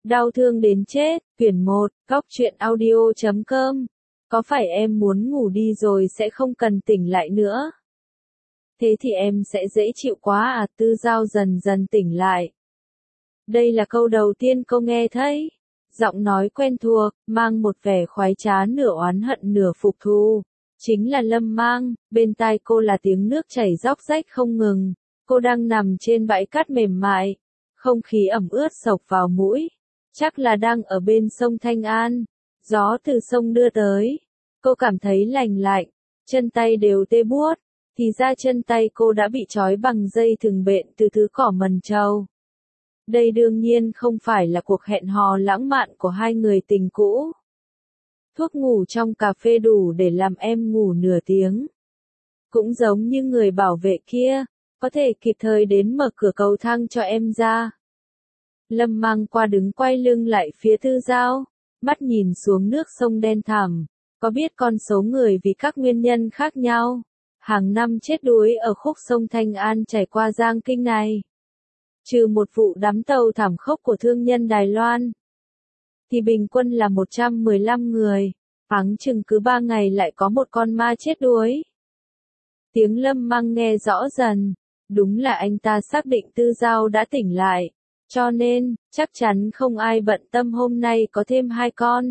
Đau thương đến chết, quyển 1, Góc Truyện Audio.com. Có phải em muốn ngủ đi rồi sẽ không cần tỉnh lại nữa? Thế thì em sẽ dễ chịu quá à? Tư Giao dần dần tỉnh lại. Đây là câu đầu tiên cô nghe thấy. Giọng nói quen thuộc, mang một vẻ khoái trá nửa oán hận nửa phục thù. Chính là Lâm Mang, bên tai cô là tiếng nước chảy róc rách không ngừng. Cô đang nằm trên bãi cát mềm mại. Không khí ẩm ướt xộc vào mũi. Chắc là đang ở bên sông Thanh An. Gió từ sông đưa tới. Cô cảm thấy lành lạnh. Chân tay đều tê buốt. Thì ra chân tay cô đã bị trói bằng dây thừng bện từ thứ cỏ mần trâu. Đây đương nhiên không phải là cuộc hẹn hò lãng mạn của hai người tình cũ. Thuốc ngủ trong cà phê đủ để làm em ngủ nửa tiếng. Cũng giống như người bảo vệ kia, có thể kịp thời đến mở cửa cầu thang cho em ra. Lâm Mang qua đứng quay lưng lại phía Tư Giao, mắt nhìn xuống nước sông đen thẳm. Có biết con số người vì các nguyên nhân khác nhau, hàng năm chết đuối ở khúc sông Thanh An chảy qua Giang Kinh này. Trừ một vụ đắm tàu thảm khốc của thương nhân Đài Loan, thì bình quân là 115 người, áng chừng cứ 3 ngày lại có một con ma chết đuối. Tiếng Lâm Mang nghe rõ dần, đúng là anh ta xác định Tư Giao đã tỉnh lại, cho nên, chắc chắn không ai bận tâm hôm nay có thêm 2 con.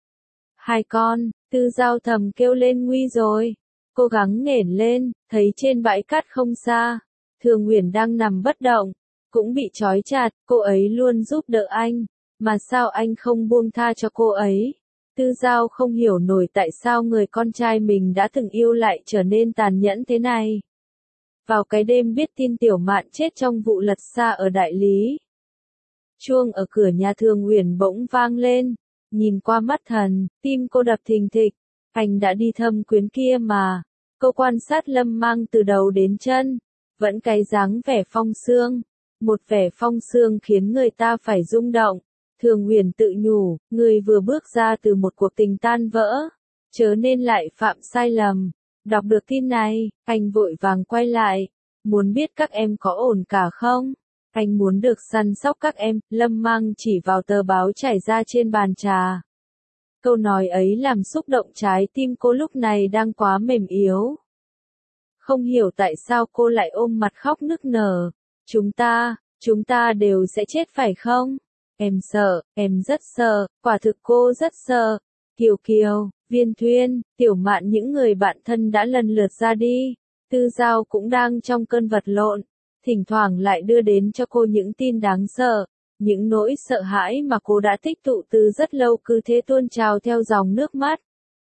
2 con, Tư Giao thầm kêu lên nguy rồi. Cố gắng nghển lên, thấy trên bãi cát không xa, Thường Uyển đang nằm bất động, cũng bị trói chặt, cô ấy luôn giúp đỡ anh, mà sao anh không buông tha cho cô ấy? Tư Giao không hiểu nổi tại sao người con trai mình đã từng yêu lại trở nên tàn nhẫn thế này. Vào cái đêm biết tin Tiểu Mạn chết trong vụ lật xa ở Đại Lý, chuông ở cửa nhà Thường Uyển bỗng vang lên, nhìn qua mắt thần, tim cô đập thình thịch, anh đã đi thâm quyến kia mà. Cô quan sát Lâm Mang từ đầu đến chân, vẫn cái dáng vẻ phong sương, một vẻ phong sương khiến người ta phải rung động. Thường Uyển tự nhủ, người vừa bước ra từ một cuộc tình tan vỡ, chớ nên lại phạm sai lầm. Đọc được tin này, anh vội vàng quay lại, muốn biết các em có ổn cả không? Anh muốn được săn sóc các em. Lâm Mang chỉ vào tờ báo trải ra trên bàn trà. Câu nói ấy làm xúc động trái tim cô lúc này đang quá mềm yếu. Không hiểu tại sao cô lại ôm mặt khóc nức nở. Chúng ta đều sẽ chết phải không? Em sợ, em rất sợ, quả thực cô rất sợ. Kiều Kiều, Viên Thuyên, Tiểu Mạn những người bạn thân đã lần lượt ra đi. Tư Giao cũng đang trong cơn vật lộn, thỉnh thoảng lại đưa đến cho cô những tin đáng sợ. Những nỗi sợ hãi mà cô đã tích tụ từ rất lâu cứ thế tuôn trào theo dòng nước mắt.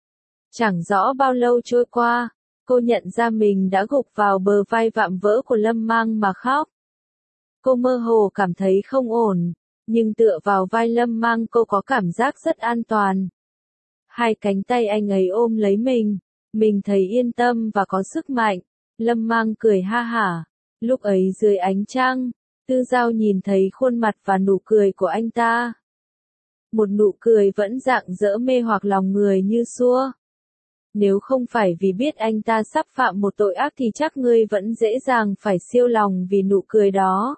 Chẳng rõ bao lâu trôi qua, cô nhận ra mình đã gục vào bờ vai vạm vỡ của Lâm Mang mà khóc. Cô mơ hồ cảm thấy không ổn, nhưng tựa vào vai Lâm Mang cô có cảm giác rất an toàn. Hai cánh tay anh ấy ôm lấy mình thấy yên tâm và có sức mạnh. Lâm Mang cười ha hả. Lúc ấy dưới ánh trăng, Tư Giao nhìn thấy khuôn mặt và nụ cười của anh ta. Một nụ cười vẫn rạng rỡ mê hoặc lòng người như xua. Nếu không phải vì biết anh ta sắp phạm một tội ác thì chắc ngươi vẫn dễ dàng phải siêu lòng vì nụ cười đó.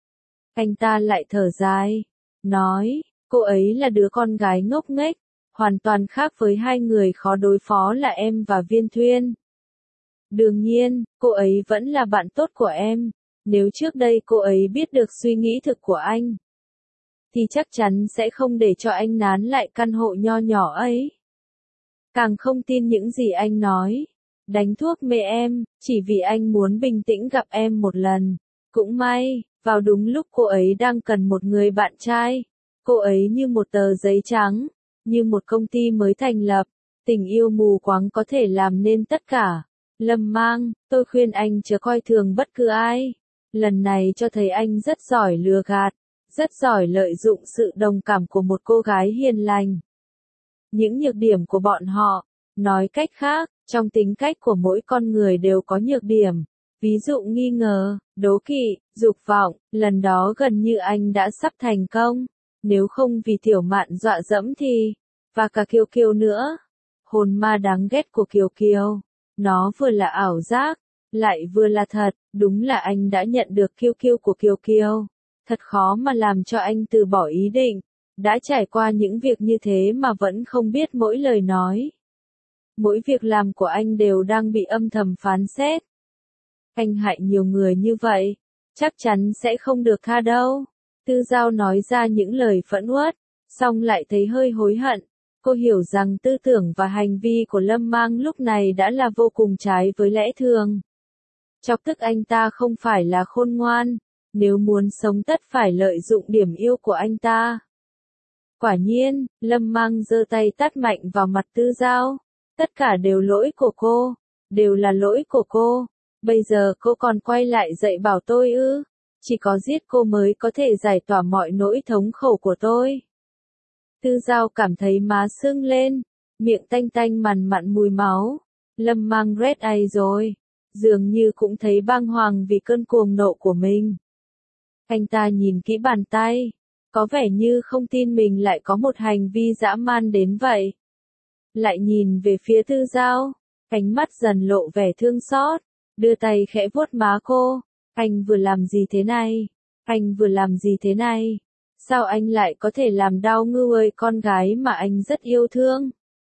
Anh ta lại thở dài, nói, cô ấy là đứa con gái ngốc nghếch, hoàn toàn khác với hai người khó đối phó là em và Viên Thuyên. Đương nhiên, cô ấy vẫn là bạn tốt của em. Nếu trước đây cô ấy biết được suy nghĩ thực của anh, thì chắc chắn sẽ không để cho anh nán lại căn hộ nho nhỏ ấy. Càng không tin những gì anh nói. Đánh thuốc mê em, chỉ vì anh muốn bình tĩnh gặp em một lần. Cũng may, vào đúng lúc cô ấy đang cần một người bạn trai. Cô ấy như một tờ giấy trắng, như một công ty mới thành lập. Tình yêu mù quáng có thể làm nên tất cả. Lâm Mang, tôi khuyên anh chớ coi thường bất cứ ai. Lần này cho thấy anh rất giỏi lừa gạt, rất giỏi lợi dụng sự đồng cảm của một cô gái hiền lành. Những nhược điểm của bọn họ, nói cách khác, trong tính cách của mỗi con người đều có nhược điểm. Ví dụ nghi ngờ, đố kỵ, dục vọng, lần đó gần như anh đã sắp thành công. Nếu không vì Tiểu Mạn dọa dẫm thì, và cả Kiều Kiều nữa. Hồn ma đáng ghét của Kiều Kiều, nó vừa là ảo giác, lại vừa là thật. Đúng là anh đã nhận được Kiều Kiều của Kiều Kiều. Thật khó mà làm cho anh từ bỏ ý định. đã trải qua những việc như thế mà vẫn không biết mỗi lời nói. Mỗi việc làm của anh đều đang bị âm thầm phán xét. Anh hại nhiều người như vậy, chắc chắn sẽ không được tha đâu. Tư Giao nói ra những lời phẫn uất, xong lại thấy hơi hối hận. Cô hiểu rằng tư tưởng và hành vi của Lâm Mang lúc này đã là vô cùng trái với lẽ thường. Chọc tức anh ta không phải là khôn ngoan, nếu muốn sống tất phải lợi dụng điểm yêu của anh ta. Quả nhiên, Lâm Mang giơ tay tát mạnh vào mặt Tư Giao. Tất cả đều lỗi của cô, đều là lỗi của cô. Bây giờ cô còn quay lại dạy bảo tôi ư? Chỉ có giết cô mới có thể giải tỏa mọi nỗi thống khổ của tôi. Tư Giao cảm thấy má sưng lên, miệng tanh tanh mằn mặn mùi máu. Lâm Mang red eye rồi, dường như cũng thấy bàng hoàng vì cơn cuồng nộ của mình. Anh ta nhìn kỹ bàn tay, có vẻ như không tin mình lại có một hành vi dã man đến vậy. Lại nhìn về phía Tư Giao, ánh mắt dần lộ vẻ thương xót, đưa tay khẽ vuốt má cô. Anh vừa làm gì thế này? Anh vừa làm gì thế này? Sao anh lại có thể làm đau Ngưu ơi con gái mà anh rất yêu thương?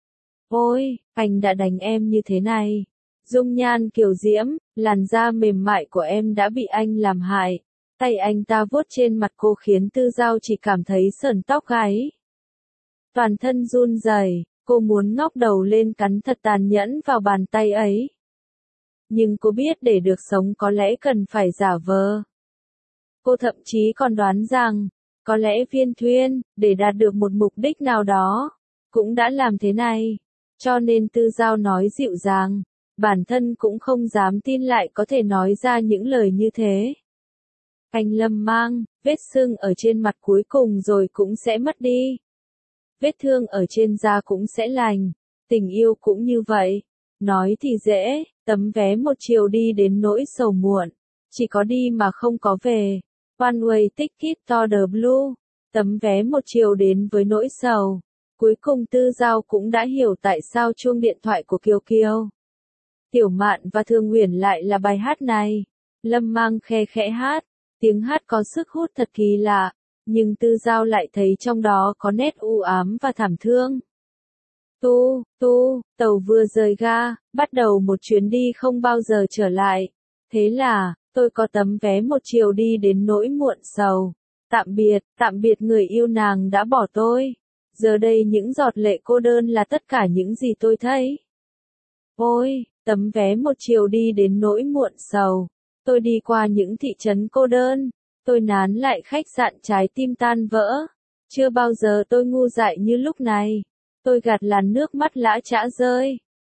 Ôi, anh đã đánh em như thế này. Dung nhan kiều diễm, làn da mềm mại của em đã bị anh làm hại. Tay anh ta vuốt trên mặt cô khiến Tư Giao chỉ cảm thấy sởn tóc gáy. Toàn thân run rẩy, cô muốn ngóc đầu lên cắn thật tàn nhẫn vào bàn tay ấy. Nhưng cô biết để được sống có lẽ cần phải giả vờ. Cô thậm chí còn đoán rằng, có lẽ Viên Thuyên, để đạt được một mục đích nào đó, cũng đã làm thế này. Cho nên Tư Giao nói dịu dàng, bản thân cũng không dám tin lại có thể nói ra những lời như thế. Anh Lâm Mang, vết sưng ở trên mặt cuối cùng rồi cũng sẽ mất đi. Vết thương ở trên da cũng sẽ lành, tình yêu cũng như vậy. Nói thì dễ, tấm vé một chiều đi đến nỗi sầu muộn, chỉ có đi mà không có về. One way ticket to the blue, tấm vé một chiều đến với nỗi sầu. Cuối cùng Tư Giao cũng đã hiểu tại sao chuông điện thoại của Kiều Kiều, Tiểu Mạn và Thương Uyển lại là bài hát này. Lâm Mang khe khẽ hát, tiếng hát có sức hút thật kỳ lạ, nhưng Tư Giao lại thấy trong đó có nét u ám và thảm thương. Tàu vừa rời ga, bắt đầu một chuyến đi không bao giờ trở lại. Thế là, tôi có tấm vé một chiều đi đến nỗi muộn sầu. Tạm biệt người yêu nàng đã bỏ tôi. Giờ đây những giọt lệ cô đơn là tất cả những gì tôi thấy. Ôi, tấm vé một chiều đi đến nỗi muộn sầu. Tôi đi qua những thị trấn cô đơn. Tôi nán lại khách sạn trái tim tan vỡ. Chưa bao giờ tôi ngu dại như lúc này. Tôi gạt làn nước mắt lã chã rơi.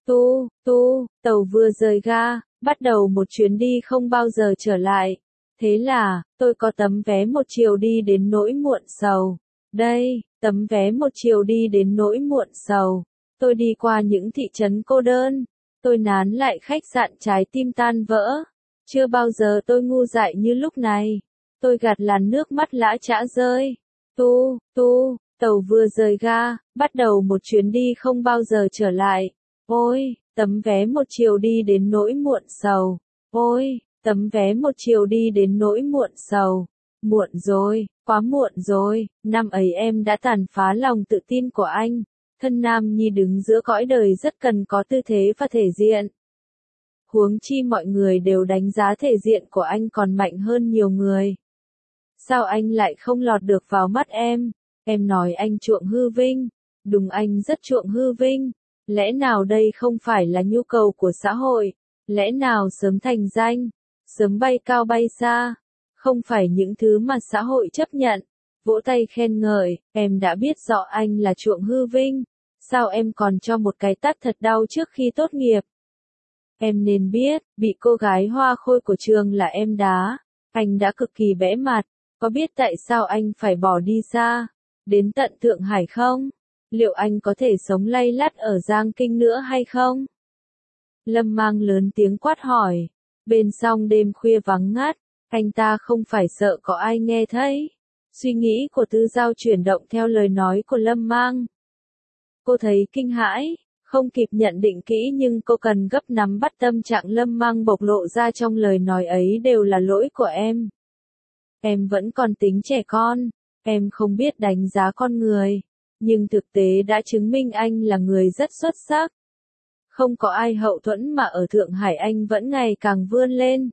Tàu vừa rời ga, bắt đầu một chuyến đi không bao giờ trở lại. Thế là, tôi có tấm vé một chiều đi đến nỗi muộn sầu. Đây, tấm vé một chiều đi đến nỗi muộn sầu. Tôi đi qua những thị trấn cô đơn. Tôi nán lại khách sạn trái tim tan vỡ. Chưa bao giờ tôi ngu dại như lúc này. Tôi gạt làn nước mắt lã chã rơi. Tàu vừa rời ga, bắt đầu một chuyến đi không bao giờ trở lại. Ôi, tấm vé một chiều đi đến nỗi muộn sầu. Ôi, tấm vé một chiều đi đến nỗi muộn sầu. Muộn rồi, quá muộn rồi, năm ấy em đã tàn phá lòng tự tin của anh. Thân nam nhi đứng giữa cõi đời rất cần có tư thế và thể diện. Huống chi mọi người đều đánh giá thể diện của anh còn mạnh hơn nhiều người. Sao anh lại không lọt được vào mắt em? Em nói anh chuộng hư vinh. Đúng, anh rất chuộng hư vinh. Lẽ nào đây không phải là nhu cầu của xã hội? Lẽ nào sớm thành danh, sớm bay cao bay xa, không phải những thứ mà xã hội chấp nhận? Vỗ tay khen ngợi, em đã biết rõ anh là chuộng hư vinh. Sao em còn cho một cái tát thật đau trước khi tốt nghiệp? Em nên biết, bị cô gái hoa khôi của trường là em đá. Anh đã cực kỳ bẽ mặt. Có biết tại sao anh phải bỏ đi xa, đến tận Thượng Hải không? Liệu anh có thể sống lay lắt ở Giang Kinh nữa hay không? Lâm Mang lớn tiếng quát hỏi. Bên trong đêm khuya vắng ngắt, anh ta không phải sợ có ai nghe thấy. Suy nghĩ của Tư Giao chuyển động theo lời nói của Lâm Mang. Cô thấy kinh hãi, không kịp nhận định kỹ nhưng cô cần gấp nắm bắt tâm trạng Lâm Mang bộc lộ ra trong lời nói ấy đều là lỗi của em. Em vẫn còn tính trẻ con, Em không biết đánh giá con người, nhưng thực tế đã chứng minh anh là người rất xuất sắc. Không có ai hậu thuẫn mà ở Thượng Hải anh vẫn ngày càng vươn lên.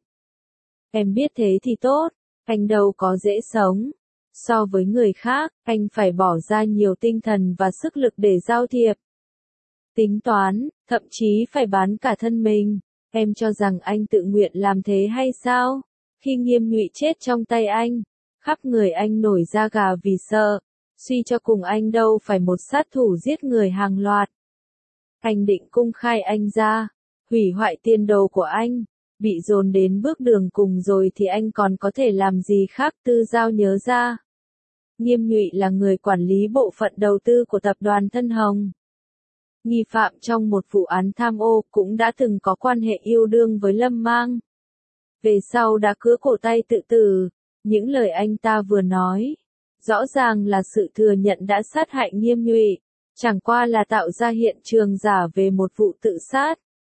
Em biết thế thì tốt, anh đâu có dễ sống. So với người khác, anh phải bỏ ra nhiều tinh thần và sức lực để giao thiệp. Tính toán, thậm chí phải bán cả thân mình. Em cho rằng anh tự nguyện làm thế hay sao? Khi Nghiêm Nhụy chết trong tay anh, khắp người anh nổi da gà vì sợ. Suy cho cùng anh đâu phải một sát thủ giết người hàng loạt. Anh định công khai anh ra, hủy hoại tiền đồ của anh. Bị dồn đến bước đường cùng rồi thì anh còn có thể làm gì khác? Tư Giao nhớ ra. Nghiêm Nhụy là người quản lý bộ phận đầu tư của tập đoàn Thân Hồng. Nghi phạm trong một vụ án tham ô cũng đã từng có quan hệ yêu đương với Lâm Mang. Về sau đã cứa cổ tay tự tử. Những lời anh ta vừa nói, rõ ràng là sự thừa nhận đã sát hại Nghiêm Nhụy, chẳng qua là tạo ra hiện trường giả về một vụ tự sát.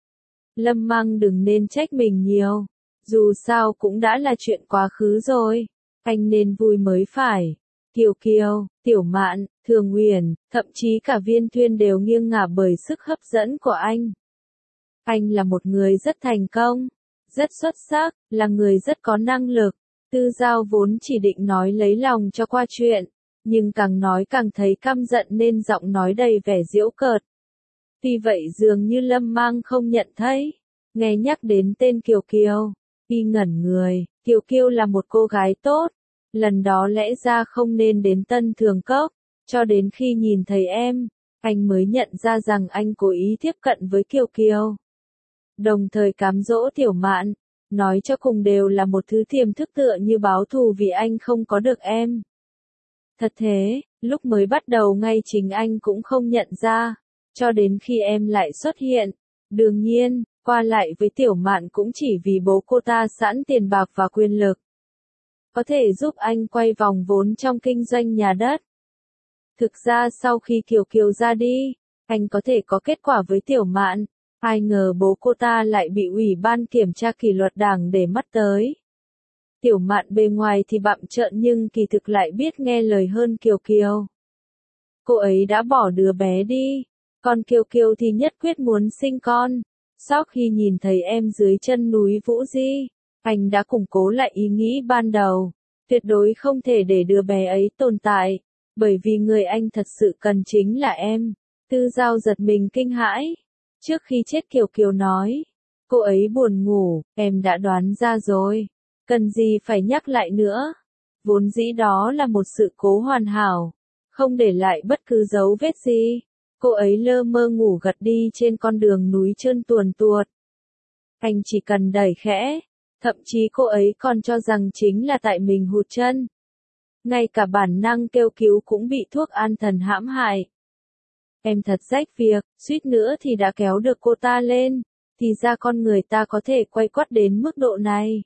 Lâm Mang đừng nên trách mình nhiều, dù sao cũng đã là chuyện quá khứ rồi, anh nên vui mới phải. Kiều Kiều, Tiểu Mạn, Thường Uyển, thậm chí cả Viên Thuyên đều nghiêng ngả bởi sức hấp dẫn của anh. Anh là một người rất thành công, rất xuất sắc, là người rất có năng lực. Tư Giao vốn chỉ định nói lấy lòng cho qua chuyện, nhưng càng nói càng thấy căm giận nên giọng nói đầy vẻ giễu cợt. Tuy vậy dường như Lâm Mang không nhận thấy, nghe nhắc đến tên Kiều Kiều, y ngẩn người. Kiều Kiều là một cô gái tốt, lần đó lẽ ra không nên đến Tân Thường Cốc, cho đến khi nhìn thấy em, anh mới nhận ra rằng anh cố ý tiếp cận với Kiều Kiều. Đồng thời cám dỗ Tiểu Mạn, nói cho cùng đều là một thứ tiềm thức tựa như báo thù vì anh không có được em. Thật thế, lúc mới bắt đầu ngay chính anh cũng không nhận ra, cho đến khi em lại xuất hiện. Đương nhiên, qua lại với Tiểu Mạn cũng chỉ vì bố cô ta sẵn tiền bạc và quyền lực. Có thể giúp anh quay vòng vốn trong kinh doanh nhà đất. Thực ra sau khi Kiều Kiều ra đi, anh có thể có kết quả với Tiểu Mạn. Ai ngờ bố cô ta lại bị Ủy ban kiểm tra kỷ luật đảng để mắt tới. Tiểu Mạn bề ngoài thì bặm trợn nhưng kỳ thực lại biết nghe lời hơn Kiều Kiều. Cô ấy đã bỏ đứa bé đi, còn Kiều Kiều thì nhất quyết muốn sinh con. Sau khi nhìn thấy em dưới chân núi Vũ Di, anh đã củng cố lại ý nghĩ ban đầu. Tuyệt đối không thể để đứa bé ấy tồn tại, bởi vì người anh thật sự cần chính là em. Tư Giao giật mình kinh hãi. Trước khi chết Kiều Kiều nói, cô ấy buồn ngủ, em đã đoán ra rồi. Cần gì phải nhắc lại nữa. Vốn dĩ đó là một sự cố hoàn hảo, không để lại bất cứ dấu vết gì. Cô ấy lơ mơ ngủ gật đi trên con đường núi trơn tuồn tuột. Anh chỉ cần đẩy khẽ, thậm chí cô ấy còn cho rằng chính là tại mình hụt chân. Ngay cả bản năng kêu cứu cũng bị thuốc an thần hãm hại. Em thật rách việc, suýt nữa thì đã kéo được cô ta lên, thì ra con người ta có thể quay quắt đến mức độ này.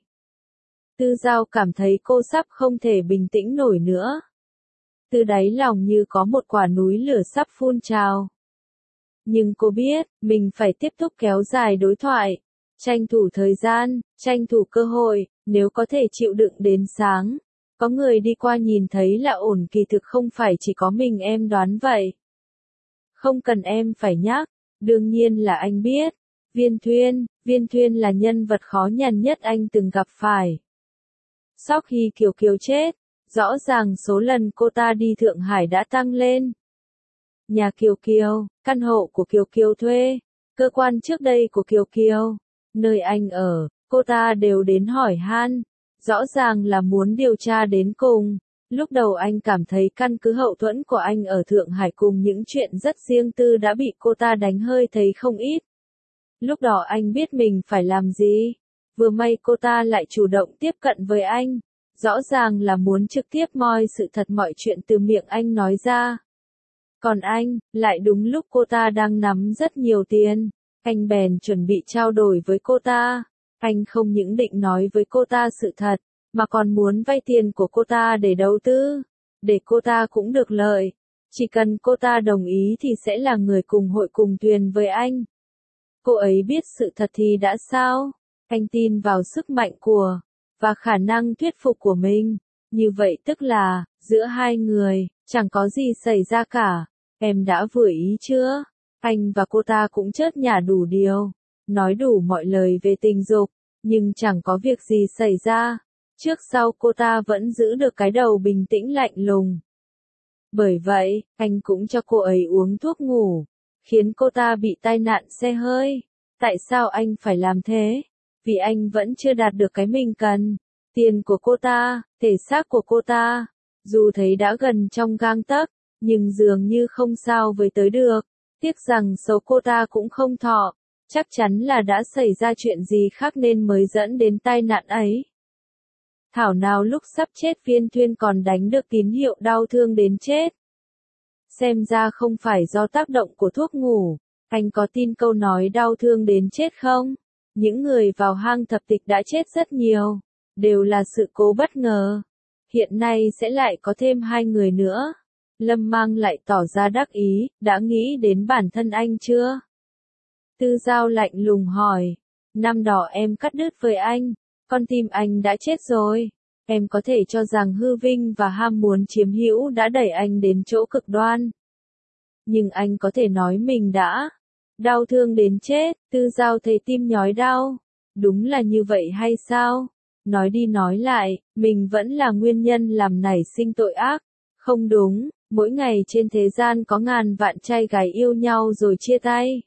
Tư Giao cảm thấy cô sắp không thể bình tĩnh nổi nữa. Từ đáy lòng như có một quả núi lửa sắp phun trào. Nhưng cô biết, mình phải tiếp tục kéo dài đối thoại, tranh thủ thời gian, tranh thủ cơ hội, nếu có thể chịu đựng đến sáng. Có người đi qua nhìn thấy là ổn, kỳ thực không phải chỉ có mình em đoán vậy. Không cần em phải nhắc, đương nhiên là anh biết. Viên Thuyên là nhân vật khó nhằn nhất anh từng gặp phải. Sau khi Kiều Kiều chết, rõ ràng số lần cô ta đi Thượng Hải đã tăng lên. Nhà Kiều Kiều, căn hộ của Kiều Kiều thuê, cơ quan trước đây của Kiều Kiều, nơi anh ở, cô ta đều đến hỏi han. Rõ ràng là muốn điều tra đến cùng. Lúc đầu anh cảm thấy căn cứ hậu thuẫn của anh ở Thượng Hải cùng những chuyện rất riêng tư đã bị cô ta đánh hơi thấy không ít. Lúc đó anh biết mình phải làm gì. Vừa may cô ta lại chủ động tiếp cận với anh. Rõ ràng là muốn trực tiếp moi sự thật mọi chuyện từ miệng anh nói ra. Còn anh, lại đúng lúc cô ta đang nắm rất nhiều tiền. Anh bèn chuẩn bị trao đổi với cô ta. Anh không những định nói với cô ta sự thật, mà còn muốn vay tiền của cô ta để đầu tư, để cô ta cũng được lợi. Chỉ cần cô ta đồng ý thì sẽ là người cùng hội cùng thuyền với anh. Cô ấy biết sự thật thì đã sao? Anh tin vào sức mạnh của, và khả năng thuyết phục của mình. Như vậy tức là, Giữa hai người, chẳng có gì xảy ra cả. Em đã vừa ý chưa? Anh và cô ta cũng chớt nhả đủ điều, nói đủ mọi lời về tình dục, nhưng chẳng có việc gì xảy ra. Trước sau cô ta vẫn giữ được cái đầu bình tĩnh lạnh lùng. Bởi vậy, anh cũng cho cô ấy uống thuốc ngủ, khiến cô ta bị tai nạn xe hơi. Tại sao anh phải làm thế? Vì anh vẫn chưa đạt được cái mình cần. Tiền của cô ta, thể xác của cô ta, dù thấy đã gần trong gang tấc, nhưng dường như không sao với tới được. Tiếc rằng số cô ta cũng không thọ, chắc chắn là đã xảy ra chuyện gì khác nên mới dẫn đến tai nạn ấy. Thảo nào lúc sắp chết Viên Thuyên còn đánh được tín hiệu đau thương đến chết. Xem ra không phải do tác động của thuốc ngủ. Anh có tin câu nói đau thương đến chết không? Những người vào hang thập tịch đã chết rất nhiều, đều là sự cố bất ngờ. Hiện nay sẽ lại có thêm 2 người nữa. Lâm Mang lại tỏ ra đắc ý, đã nghĩ đến bản thân anh chưa? Tư Giao lạnh lùng hỏi. Năm đó em cắt đứt với anh, con tim anh đã chết rồi. Em có thể cho rằng hư vinh và ham muốn chiếm hữu đã đẩy anh đến chỗ cực đoan. Nhưng anh có thể nói mình đã đau thương đến chết. Tư Giao thấy tim nhói đau. Đúng là như vậy hay sao? Nói đi nói lại, mình vẫn là nguyên nhân làm nảy sinh tội ác. Không đúng, mỗi ngày trên thế gian có ngàn vạn trai gái yêu nhau rồi chia tay.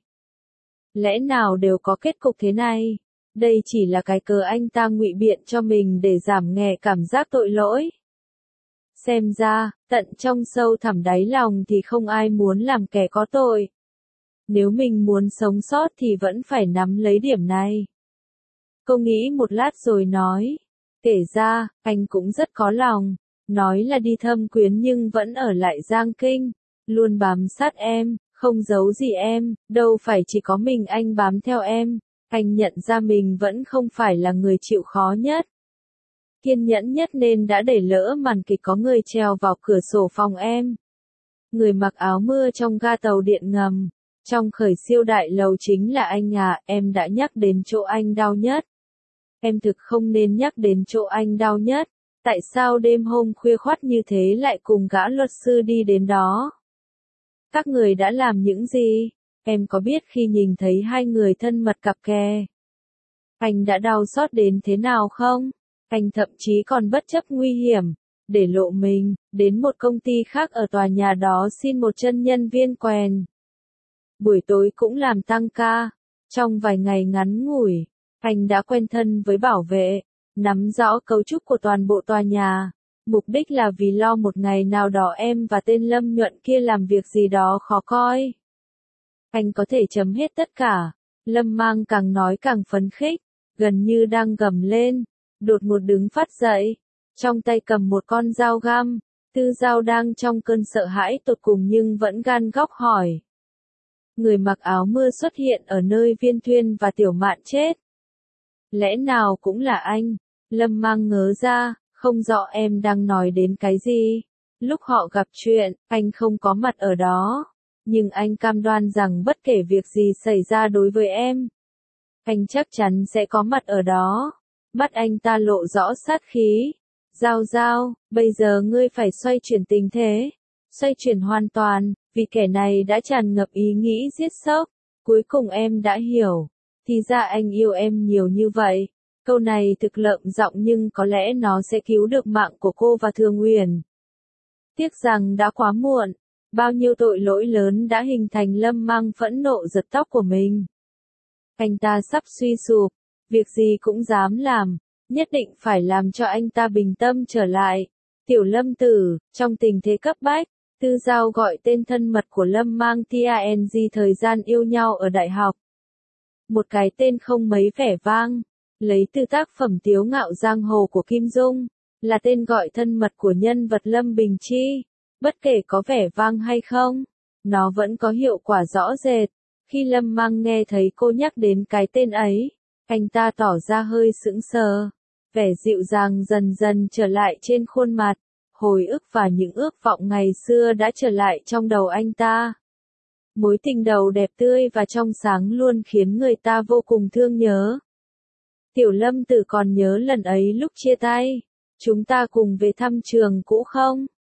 Lẽ nào đều có kết cục thế này? Đây chỉ là cái cớ anh ta ngụy biện cho mình để giảm nhẹ cảm giác tội lỗi. Xem ra, tận trong sâu thẳm đáy lòng thì không ai muốn làm kẻ có tội. Nếu mình muốn sống sót thì vẫn phải nắm lấy điểm này. Cô nghĩ một lát rồi nói. Kể ra, anh cũng rất có lòng. Nói là đi thâm quyến nhưng vẫn ở lại Giang Kinh. Luôn bám sát em, không giấu gì em, đâu phải chỉ có mình anh bám theo em. Anh nhận ra mình vẫn không phải là người chịu khó nhất, kiên nhẫn nhất nên đã để lỡ màn kịch có người trèo vào cửa sổ phòng em. Người mặc áo mưa trong ga tàu điện ngầm, trong khởi siêu đại lầu chính là anh à, em đã nhắc đến chỗ anh đau nhất. Em thực không nên nhắc đến chỗ anh đau nhất, tại sao đêm hôm khuya khoắt như thế lại cùng gã luật sư đi đến đó? Các người đã làm những gì? Em có biết khi nhìn thấy 2 người thân mật cặp kè, anh đã đau xót đến thế nào không? Anh thậm chí còn bất chấp nguy hiểm, để lộ mình, đến một công ty khác ở tòa nhà đó xin một chân nhân viên quèn. Buổi tối cũng làm tăng ca. Trong vài ngày ngắn ngủi, anh đã quen thân với bảo vệ, nắm rõ cấu trúc của toàn bộ tòa nhà. Mục đích là vì lo một ngày nào đó em và tên Lâm Nhuận kia làm việc gì đó khó coi. Anh có thể chấm hết tất cả. Lâm Mang càng nói càng phấn khích, gần như đang gầm lên, đột ngột đứng phát dậy, trong tay cầm một con dao găm. Tư Giao đang trong cơn sợ hãi tột cùng nhưng vẫn gan góc hỏi. Người mặc áo mưa xuất hiện ở nơi Viên Thuyên và Tiểu Mạn chết. Lẽ nào cũng là anh? Lâm Mang ngớ ra, không rõ em đang nói đến cái gì. Lúc họ gặp chuyện, anh không có mặt ở đó. Nhưng anh cam đoan rằng bất kể việc gì xảy ra đối với em, anh chắc chắn sẽ có mặt ở đó. Mắt anh ta lộ rõ sát khí. Giao Giao, bây giờ ngươi phải xoay chuyển tình thế. Xoay chuyển hoàn toàn, vì kẻ này đã tràn ngập ý nghĩ giết chóc. Cuối cùng em đã hiểu. Thì ra anh yêu em nhiều như vậy. Câu này thực lợm giọng nhưng có lẽ nó sẽ cứu được mạng của cô và Thường Uyển. Tiếc rằng đã quá muộn. Bao nhiêu tội lỗi lớn đã hình thành. Lâm Mang phẫn nộ giật tóc của mình. Anh ta sắp suy sụp, việc gì cũng dám làm, nhất định phải làm cho anh ta bình tâm trở lại. Tiểu Lâm Tử, trong tình thế cấp bách, Tư Giao gọi tên thân mật của Lâm Mang TANG thời gian yêu nhau ở đại học. Một cái tên không mấy vẻ vang, lấy từ tác phẩm Tiếu Ngạo Giang Hồ của Kim Dung, là tên gọi thân mật của nhân vật Lâm Bình Chi. Bất kể có vẻ vang hay không, nó vẫn có hiệu quả rõ rệt. Khi Lâm Mang nghe thấy cô nhắc đến cái tên ấy, anh ta tỏ ra hơi sững sờ. Vẻ dịu dàng dần dần trở lại trên khuôn mặt. Hồi ức và những ước vọng ngày xưa đã trở lại trong đầu anh ta. Mối tình đầu đẹp tươi và trong sáng luôn khiến người ta vô cùng thương nhớ. Tiểu Lâm Tử còn nhớ lần ấy lúc chia tay, chúng ta cùng về thăm trường cũ không?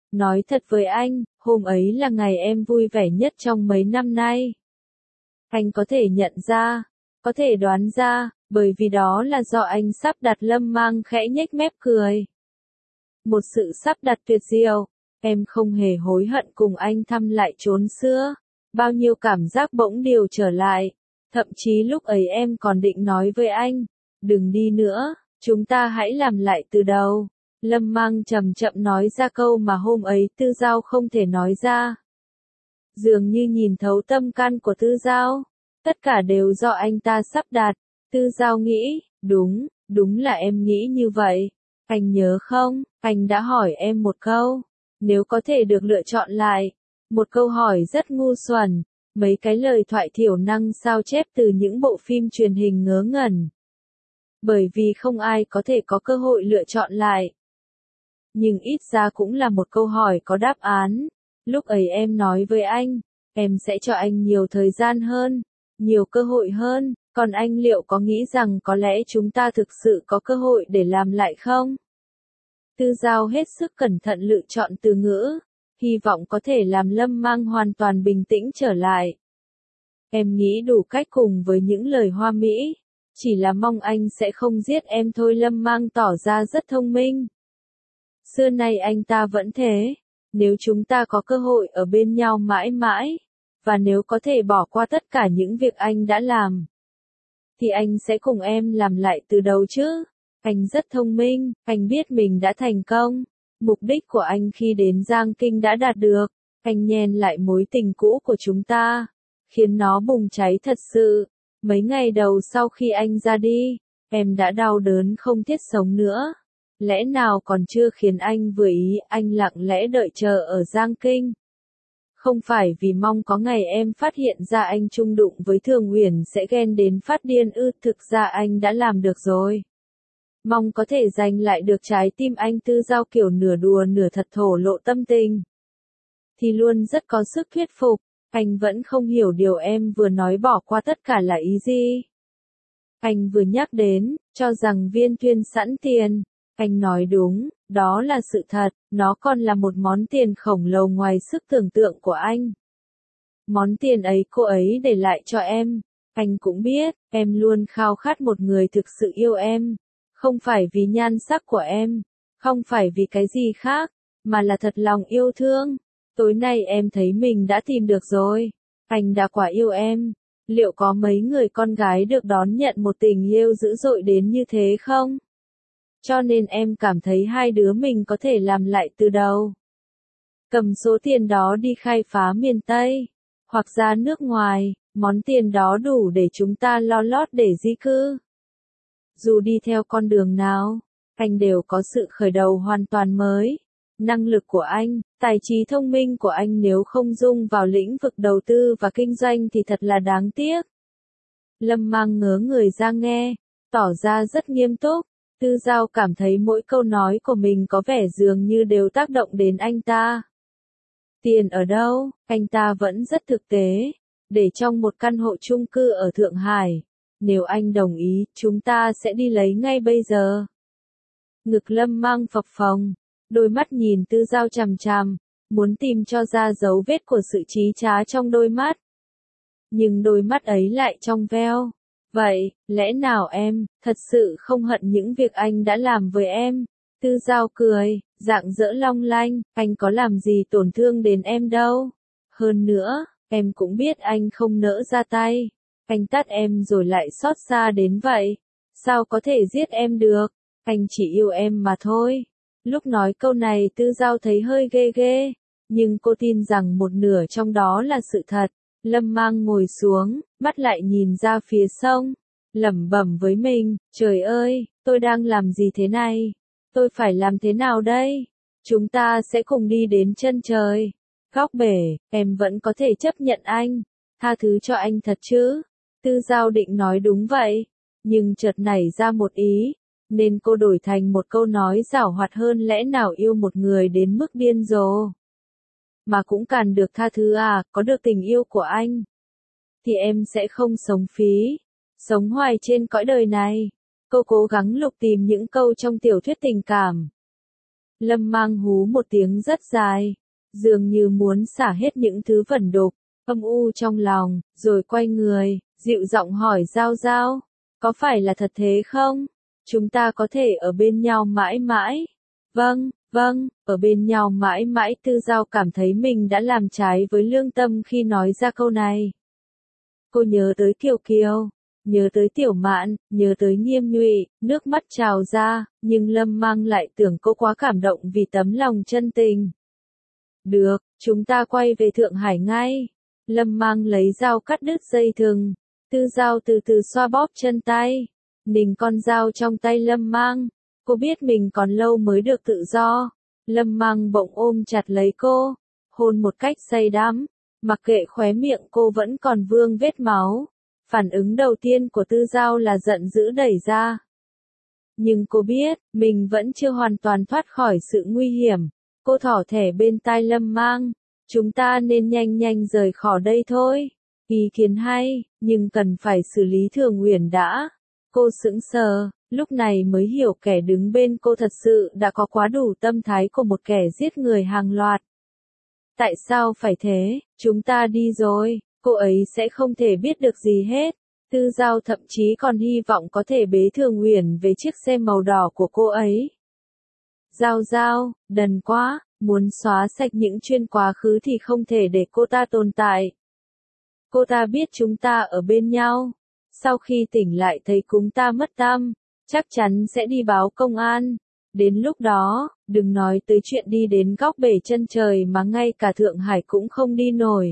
Nói thật với anh, hôm ấy là ngày em vui vẻ nhất trong mấy năm nay. Anh có thể nhận ra, có thể đoán ra, bởi vì đó là do anh sắp đặt. Lâm Mang khẽ nhếch mép cười. Một sự sắp đặt tuyệt diệu, em không hề hối hận cùng anh thăm lại chốn xưa. Bao nhiêu cảm giác bỗng điều trở lại. Thậm chí lúc ấy em còn định nói với anh, đừng đi nữa, chúng ta hãy làm lại từ đầu. Lâm Mang chậm chậm nói ra câu mà hôm ấy Tư Giao không thể nói ra. Dường như nhìn thấu tâm can của Tư Giao. Tất cả đều do anh ta sắp đặt. Tư Giao nghĩ, đúng là em nghĩ như vậy. Anh nhớ không, anh đã hỏi em một câu. Nếu có thể được lựa chọn lại. Một câu hỏi rất ngu xuẩn. Mấy cái lời thoại thiểu năng sao chép từ những bộ phim truyền hình ngớ ngẩn. Bởi vì không ai có thể có cơ hội lựa chọn lại. Nhưng ít ra cũng là một câu hỏi có đáp án. Lúc ấy em nói với anh, em sẽ cho anh nhiều thời gian hơn, nhiều cơ hội hơn, còn anh liệu có nghĩ rằng có lẽ chúng ta thực sự có cơ hội để làm lại không? Tư Giao hết sức cẩn thận lựa chọn từ ngữ, hy vọng có thể làm Lâm Mang hoàn toàn bình tĩnh trở lại. Em nghĩ đủ cách cùng với những lời hoa mỹ, chỉ là mong anh sẽ không giết em thôi. Lâm Mang tỏ ra rất thông minh. Xưa nay anh ta vẫn thế, nếu chúng ta có cơ hội ở bên nhau mãi mãi, và nếu có thể bỏ qua tất cả những việc anh đã làm, thì anh sẽ cùng em làm lại từ đầu chứ. Anh rất thông minh, anh biết mình đã thành công. Mục đích của anh khi đến Giang Kinh đã đạt được. Anh nhen lại mối tình cũ của chúng ta, khiến nó bùng cháy thật sự. Mấy ngày đầu sau khi anh ra đi, em đã đau đớn không thiết sống nữa. Lẽ nào còn chưa khiến anh vừa ý, anh lặng lẽ đợi chờ ở Giang Kinh. Không phải vì mong có ngày em phát hiện ra anh chung đụng với Thường Uyển sẽ ghen đến phát điên ư, thực ra anh đã làm được rồi. Mong có thể giành lại được trái tim anh. Tư Giao kiểu nửa đùa nửa thật thổ lộ tâm tình. Thì luôn rất có sức thuyết phục, anh vẫn không hiểu điều em vừa nói bỏ qua tất cả là ý gì. Anh vừa nhắc đến, cho rằng Viên Tuyên sẵn tiền. Anh nói đúng, đó là sự thật, nó còn là một món tiền khổng lồ ngoài sức tưởng tượng của anh. Món tiền ấy cô ấy để lại cho em. Anh cũng biết, em luôn khao khát một người thực sự yêu em. Không phải vì nhan sắc của em, không phải vì cái gì khác, mà là thật lòng yêu thương. Tối nay em thấy mình đã tìm được rồi. Anh đã quá yêu em. Liệu có mấy người con gái được đón nhận một tình yêu dữ dội đến như thế không? Cho nên em cảm thấy hai đứa mình có thể làm lại từ đầu. Cầm số tiền đó đi khai phá miền Tây, hoặc ra nước ngoài, món tiền đó đủ để chúng ta lo lót để di cư. Dù đi theo con đường nào, anh đều có sự khởi đầu hoàn toàn mới. Năng lực của anh, tài trí thông minh của anh nếu không dung vào lĩnh vực đầu tư và kinh doanh thì thật là đáng tiếc. Lâm Mang ngớ người ra nghe, tỏ ra rất nghiêm túc. Tư Giao cảm thấy mỗi câu nói của mình có vẻ dường như đều tác động đến anh ta. Tiền ở đâu? Anh ta vẫn rất thực tế. Để trong một căn hộ chung cư ở Thượng Hải. Nếu anh đồng ý, chúng ta sẽ đi lấy ngay bây giờ. Ngực Lâm Mang phập phồng. Đôi mắt nhìn Tư Giao chằm chằm, muốn tìm cho ra dấu vết của sự trí trá trong đôi mắt. Nhưng đôi mắt ấy lại trong veo. Vậy, lẽ nào em, thật sự không hận những việc anh đã làm với em? Tư Giao cười, rạng rỡ long lanh, anh có làm gì tổn thương đến em đâu. Hơn nữa, em cũng biết anh không nỡ ra tay. Anh tát em rồi lại xót xa đến vậy. Sao có thể giết em được? Anh chỉ yêu em mà thôi. Lúc nói câu này Tư Giao thấy hơi ghê ghê. Nhưng cô tin rằng một nửa trong đó là sự thật. Lâm Mang ngồi xuống, mắt lại nhìn ra phía sông. Lẩm bẩm với mình, trời ơi, tôi đang làm gì thế này? Tôi phải làm thế nào đây? Chúng ta sẽ cùng đi đến chân trời. Góc bể, em vẫn có thể chấp nhận anh. Tha thứ cho anh thật chứ? Tư Giao định nói đúng vậy. Nhưng chợt nảy ra một ý. Nên cô đổi thành một câu nói giảo hoạt hơn, lẽ nào yêu một người đến mức điên rồ mà cũng cần được tha thứ à, có được tình yêu của anh thì em sẽ không sống phí, sống hoài trên cõi đời này. Cô cố gắng lục tìm những câu trong tiểu thuyết tình cảm Lâm Mang hú một tiếng rất dài, dường như muốn xả hết những thứ vẩn đục, âm u trong lòng, rồi quay người, dịu giọng hỏi Giao Giao, có phải là thật thế không? Chúng ta có thể ở bên nhau mãi mãi. Vâng, vâng, ở bên nhau mãi mãi. Tư Giao cảm thấy mình đã làm trái với lương tâm khi nói ra câu này. Cô nhớ tới Kiều Kiều, nhớ tới Tiểu Mạn, nhớ tới Nghiêm Nhụy, nước mắt trào ra, nhưng Lâm Mang lại tưởng cô quá cảm động vì tấm lòng chân tình. Được, chúng ta quay về Thượng Hải ngay. Lâm Mang lấy dao cắt đứt dây thừng. Tư Giao từ từ xoa bóp chân tay, nình con dao trong tay Lâm Mang. Cô biết mình còn lâu mới được tự do. Lâm Mang bỗng ôm chặt lấy cô, hôn một cách say đắm, mặc kệ khóe miệng cô vẫn còn vương vết máu. Phản ứng đầu tiên của Tư Giao là giận dữ đẩy ra. Nhưng cô biết, mình vẫn chưa hoàn toàn thoát khỏi sự nguy hiểm. Cô thỏ thẻ bên tai Lâm Mang, chúng ta nên nhanh nhanh rời khỏi đây thôi. Ý kiến hay, nhưng cần phải xử lý Thường Uyển đã. Cô sững sờ, lúc này mới hiểu kẻ đứng bên cô thật sự đã có quá đủ tâm thái của một kẻ giết người hàng loạt. Tại sao phải thế? Chúng ta đi rồi, cô ấy sẽ không thể biết được gì hết. Tư Giao thậm chí còn hy vọng có thể bế Thường Uyển về chiếc xe màu đỏ của cô ấy. Giao Giao, đần quá, muốn xóa sạch những chuyện quá khứ thì không thể để cô ta tồn tại. Cô ta biết chúng ta ở bên nhau. Sau khi tỉnh lại thấy chúng ta mất tăm, chắc chắn sẽ đi báo công an. Đến lúc đó, đừng nói tới chuyện đi đến góc bể chân trời mà ngay cả Thượng Hải cũng không đi nổi.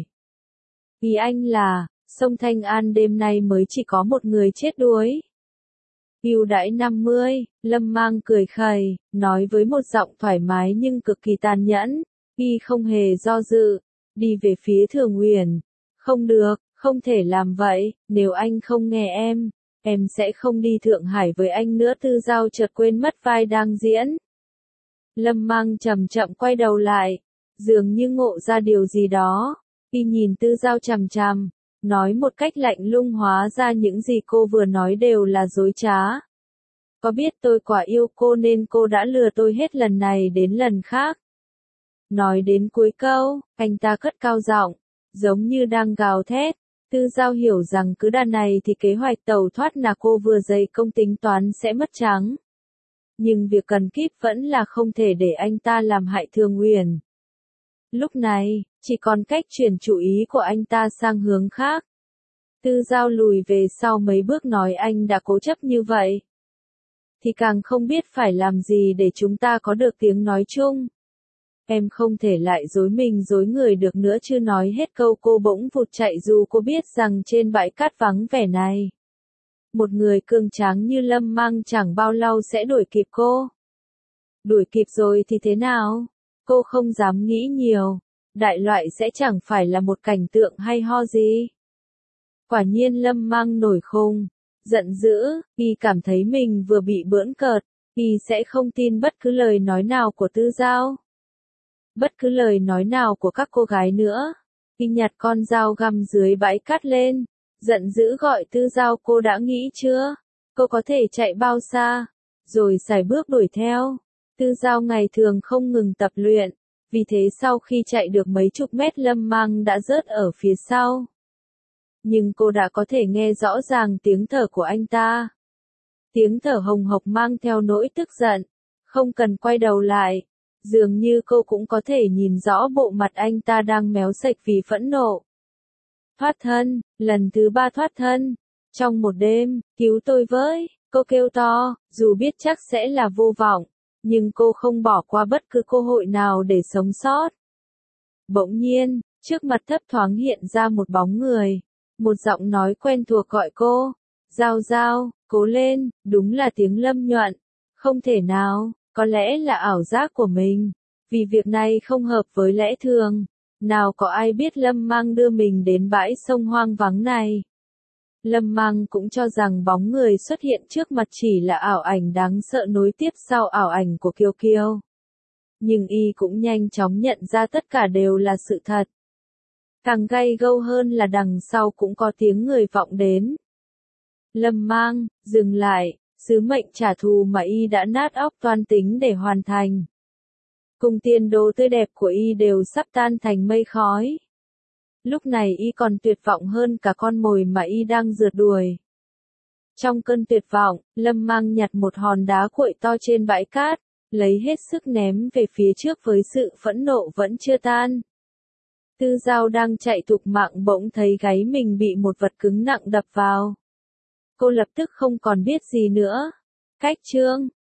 Ý anh là, sông Thanh An đêm nay mới chỉ có một người chết đuối. Ưu đãi 50, Lâm Mang cười khẩy, nói với một giọng thoải mái nhưng cực kỳ tàn nhẫn. Y không hề do dự, đi về phía Thường Uyển. Không được, không thể làm vậy, nếu anh không nghe em sẽ không đi Thượng Hải với anh nữa. Tư Giao chợt quên mất vai đang diễn. Lâm Mang chậm chậm quay đầu lại, dường như ngộ ra điều gì đó. Y nhìn Tư Giao chằm chằm, nói một cách lạnh lùng hóa ra những gì cô vừa nói đều là dối trá. Có biết tôi quả yêu cô nên cô đã lừa tôi hết lần này đến lần khác. Nói đến cuối câu, anh ta cất cao giọng, giống như đang gào thét. Tư Giao hiểu rằng cứ đà này thì kế hoạch tẩu thoát là cô vừa dày công tính toán sẽ mất trắng. Nhưng việc cần kíp vẫn là không thể để anh ta làm hại Thường Uyển. Lúc này, chỉ còn cách chuyển chú ý của anh ta sang hướng khác. Tư Giao lùi về sau mấy bước nói anh đã cố chấp như vậy. Thì càng không biết phải làm gì để chúng ta có được tiếng nói chung. Em không thể lại dối mình dối người được nữa. Chưa nói hết câu cô bỗng vụt chạy dù cô biết rằng trên bãi cát vắng vẻ này. Một người cường tráng như Lâm Mang chẳng bao lâu sẽ đuổi kịp cô. Đuổi kịp rồi thì thế nào? Cô không dám nghĩ nhiều. Đại loại sẽ chẳng phải là một cảnh tượng hay ho gì. Quả nhiên Lâm Mang nổi khùng, giận dữ, y cảm thấy mình vừa bị bỡn cợt, y sẽ không tin bất cứ lời nói nào của Tư Giao. Bất cứ lời nói nào của các cô gái nữa. Y nhặt con dao găm dưới bãi cát lên, giận dữ gọi Tư Giao. Cô đã nghĩ chưa? Cô có thể chạy bao xa? Rồi sải bước đuổi theo. Tư Giao ngày thường không ngừng tập luyện, vì thế sau khi chạy được mấy chục mét Lâm Mang đã rớt ở phía sau. Nhưng cô đã có thể nghe rõ ràng tiếng thở của anh ta. Tiếng thở hồng hộc mang theo nỗi tức giận. Không cần quay đầu lại. Dường như cô cũng có thể nhìn rõ bộ mặt anh ta đang méo sạch vì phẫn nộ. Thoát thân, lần thứ 3 thoát thân. Trong một đêm, cứu tôi với, cô kêu to, dù biết chắc sẽ là vô vọng. Nhưng cô không bỏ qua bất cứ cơ hội nào để sống sót. Bỗng nhiên, trước mặt thấp thoáng hiện ra một bóng người. Một giọng nói quen thuộc gọi cô. Giao Giao, cố lên, đúng là tiếng Lâm Nhuận. Không thể nào, có lẽ là ảo giác của mình. Vì việc này không hợp với lẽ thường. Nào có ai biết Lâm Mang đưa mình đến bãi sông hoang vắng này. Lâm Mang cũng cho rằng bóng người xuất hiện trước mặt chỉ là ảo ảnh đáng sợ nối tiếp sau ảo ảnh của Kiều Kiều. Nhưng y cũng nhanh chóng nhận ra tất cả đều là sự thật. Càng gay gâu hơn là đằng sau cũng có tiếng người vọng đến. Lâm Mang, dừng lại, sứ mệnh trả thù mà y đã nát óc toan tính để hoàn thành. Cùng tiền đồ tươi đẹp của y đều sắp tan thành mây khói. Lúc này y còn tuyệt vọng hơn cả con mồi mà y đang rượt đuổi. Trong cơn tuyệt vọng, Lâm Mang nhặt một hòn đá cuội to trên bãi cát, lấy hết sức ném về phía trước với sự phẫn nộ vẫn chưa tan. Tư Giao đang chạy thục mạng bỗng thấy gáy mình bị một vật cứng nặng đập vào. Cô lập tức không còn biết gì nữa. Cách chương